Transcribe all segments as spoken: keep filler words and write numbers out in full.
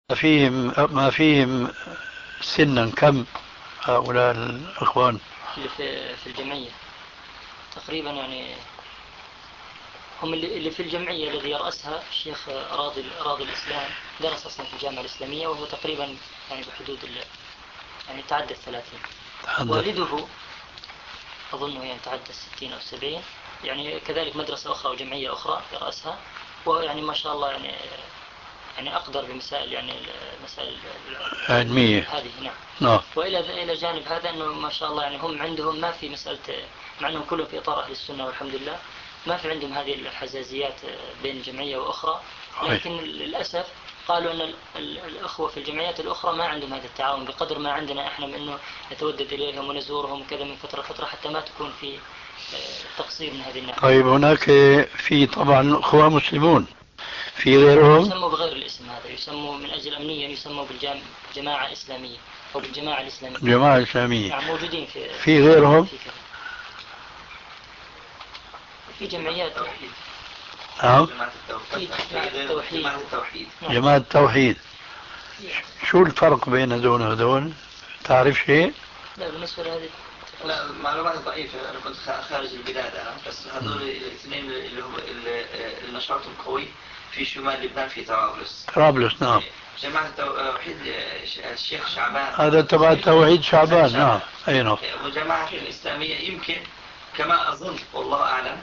فيهم ما فيهم سنا كم هؤلاء الإخوان؟ اللي في في الجمعية تقريبا يعني هم اللي اللي في الجمعية الذي يرأسها الشيخ راضي راضي الإسلام، درس أصلا في الجامعة الإسلامية، وهو تقريبا يعني بحدود يعني تعدى الثلاثين. والده أظنه يعني تعدى الستين أو السبعين، يعني كذلك مدرسة أخرى وجمعية أخرى يرأسها، وهو يعني ما شاء الله يعني يعني أقدر بمسائل يعني المسائل علمية هذه. نعم. نعم. وإلى إلى جانب هذا أنه ما شاء الله يعني هم عندهم ما في مسألة، مع أنهم كلهم في إطار أهل السنة والحمد لله، ما في عندهم هذه الحزازيات بين جمعية وأخرى، لكن للأسف قالوا أن الأخوة في الجمعيات الأخرى ما عندهم هذا التعاون بقدر ما عندنا إحنا، من أنه نتودد إليهم ونزورهم كذا من فترة فترة حتى ما تكون في تقصير من هذه الناحية. طيب هناك في طبعا أخوة مسلمون في غيرهم؟ يسموا بغير الاسم هذا، يسموا من أجل أمنية يسموا بالجماعة إسلامية أو بالجماعة الإسلامية. الجماعة الإسلامية. نعم موجودين في في غيرهم؟ في, في جمعيات التوحيد. نعم. جماعة التوحيد. جماعة التوحيد. جماعة التوحيد. شو الفرق بين هذول وهذول؟ تعرف شيء؟ لا بالنسبة لهذه لا معلومات ضعيفة، أنا كنت خارج البلاد أنا، بس هذول الاثنين اللي هم اللي نشاطهم قوي في شمال لبنان في طرابلس. طرابلس نعم. جماعة التوحيد الشيخ شعبان، هذا تبع توحيد شعبان. نعم أي نعم. وجماعة الإسلامية يمكن كما أظن والله أعلم،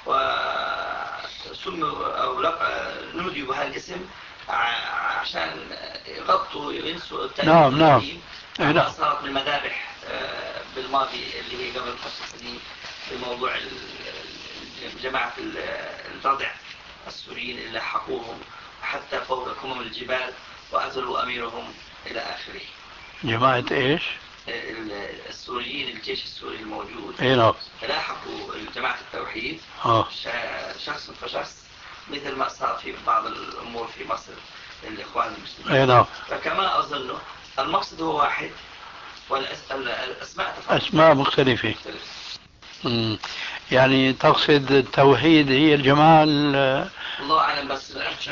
وسموا أو نودوا بهذا الاسم عشان يغطوا ينسوا التاريخ. نعم نعم. ما صارت بالمذابح بالماضي اللي هي قبل خمس سنين بموضوع جماعة الردع السوريين اللي لحقوهم حتى فوق كمم الجبال وقتلوا أميرهم إلى آخره. جماعة إيش؟ السوريين الجيش السوري الموجود اي نعم لاحقوا جماعة التوحيد اه شخص فشخص، مثل ما صار في بعض الأمور في مصر الإخوان المسلمين. اي نعم. فكما أظن المقصد هو واحد والأسماء تفرق. أسماء مختلفة. مم. يعني تقصد التوحيد هي الجماعة الله أعلم، بس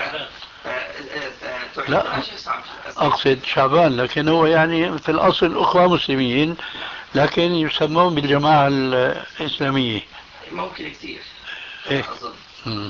لا أقصد شعبان، لكن هو يعني في الأصل أخوة مسلمين لكن يسمون بالجماعة الإسلامية. ممكن كثير إيه؟ أظن.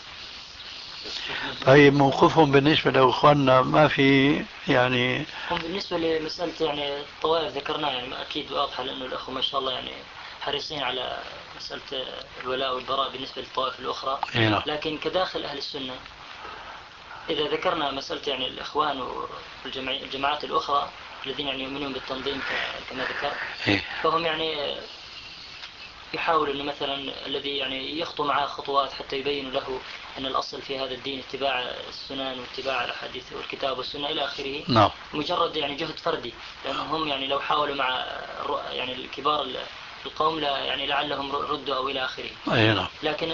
طيب موقفهم بالنسبة لأخواننا ما في يعني؟ هم بالنسبة لمسألة يعني الطوائف ذكرناها يعني أكيد واضحة، لأنه الأخوة ما شاء الله يعني حريصين على مسألة الولاء والبراء بالنسبة للطوائف الأخرى. إيه؟ لكن كداخل أهل السنة إذا ذكرنا مسألة يعني الإخوان والجماعات الأخرى الذين يعني يؤمنون بالتنظيم كما ذكر، إيه؟ فهم يعني يحاول أنه مثلا الذي يعني يخطو معه خطوات حتى يبين له أن الأصل في هذا الدين اتباع السنن واتباع الأحاديث والكتاب والسنة إلى آخره. نعم. مجرد يعني جهد فردي، لأنهم يعني لو حاولوا مع يعني الكبار القوم لا يعني لعلهم ردوا أو إلى آخره. أي نعم. لكن